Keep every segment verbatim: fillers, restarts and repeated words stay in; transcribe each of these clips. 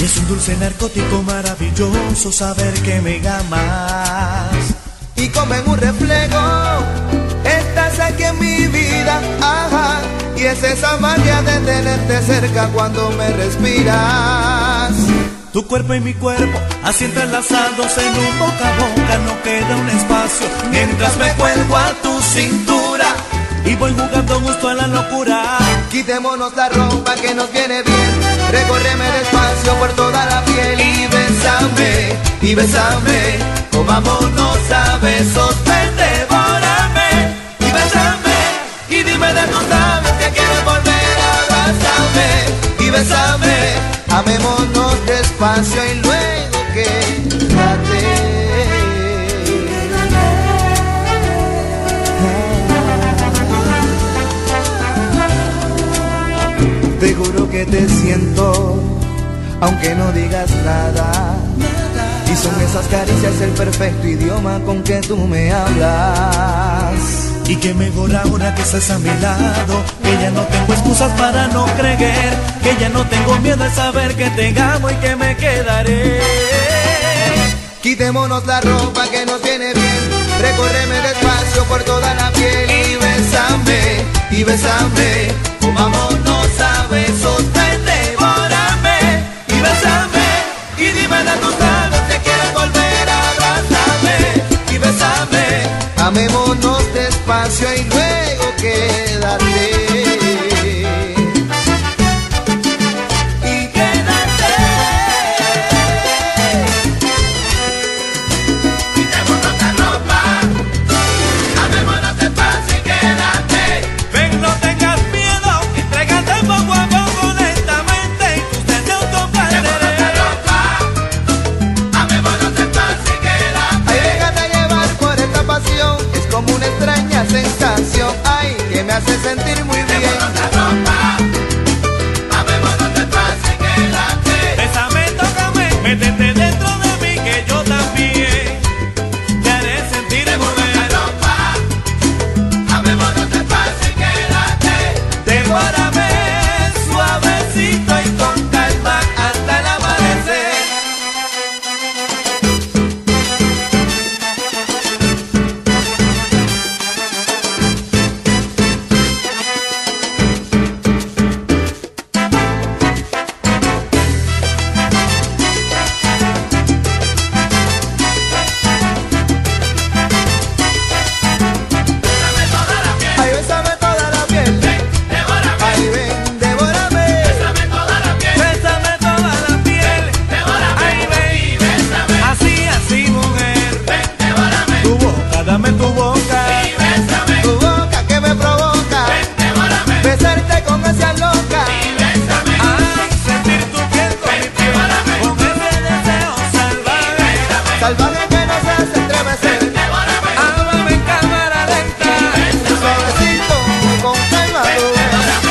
es un dulce narcótico maravilloso saber que me amas. Y como en un reflejo, estás aquí en mi vida, ajá. Y es esa magia de tenerte cerca cuando me respiras. Tu cuerpo y mi cuerpo, así entrelazados en un boca a boca, no queda un espacio. Mientras me cuelgo a tu cintura y voy jugando justo a la locura. Quitémonos la ropa que nos viene bien, recórreme despacio por toda la piel y bésame, y bésame, comámonos a besos, ven, devórame, y bésame, y dime de tus labios que quieres volver a abrazarme, y bésame, amémonos despacio y luego quédate. Te juro que te siento, aunque no digas nada. Y son esas caricias el perfecto idioma con que tú me hablas. Y que mejor ahora que estás a mi lado, que ya no tengo excusas para no creer, que ya no tengo miedo de saber que te amo y que me quedaré. Quitémonos la ropa que nos viene bien, recórreme despacio por toda la piel y bésame, y bésame, comámonos a besos, ven, devórame, y bésame, y dime de tus labios que quieres volver a abrazarme, y bésame, amémonos despacio y luego quédate. Como una extraña sensación, ay, que me hace sentir muy bien. Amémonos la ropa, amémonos despacio y quédate. Bésame, tócame, métete dentro de mí que yo también te haré sentir muy bien. La ropa, amémonos despacio y quédate. Devórame suavecito y con calma hasta el amanecer. Dame tu boca y bésame, tu boca que me provoca, ven, devórame, besarte con esa loca y bésame, ay, sentir tu piel con mi piel, con ese deseo salvaje, salvaje que nos hace estremecer, ven, devórame, háblame en cámara lenta, y suavecito con calma, ven, devórame,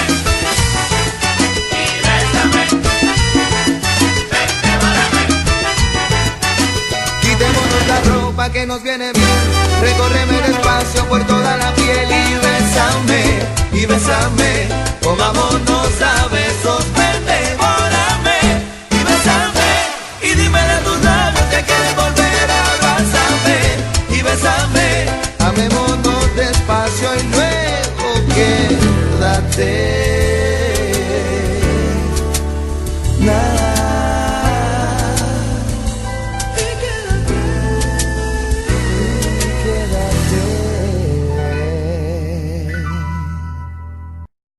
y bésame, ven, devórame. Quitémonos la ropa que nos viene bien, recórreme despacio por toda la piel y bésame, y bésame, comámonos a besos, ven,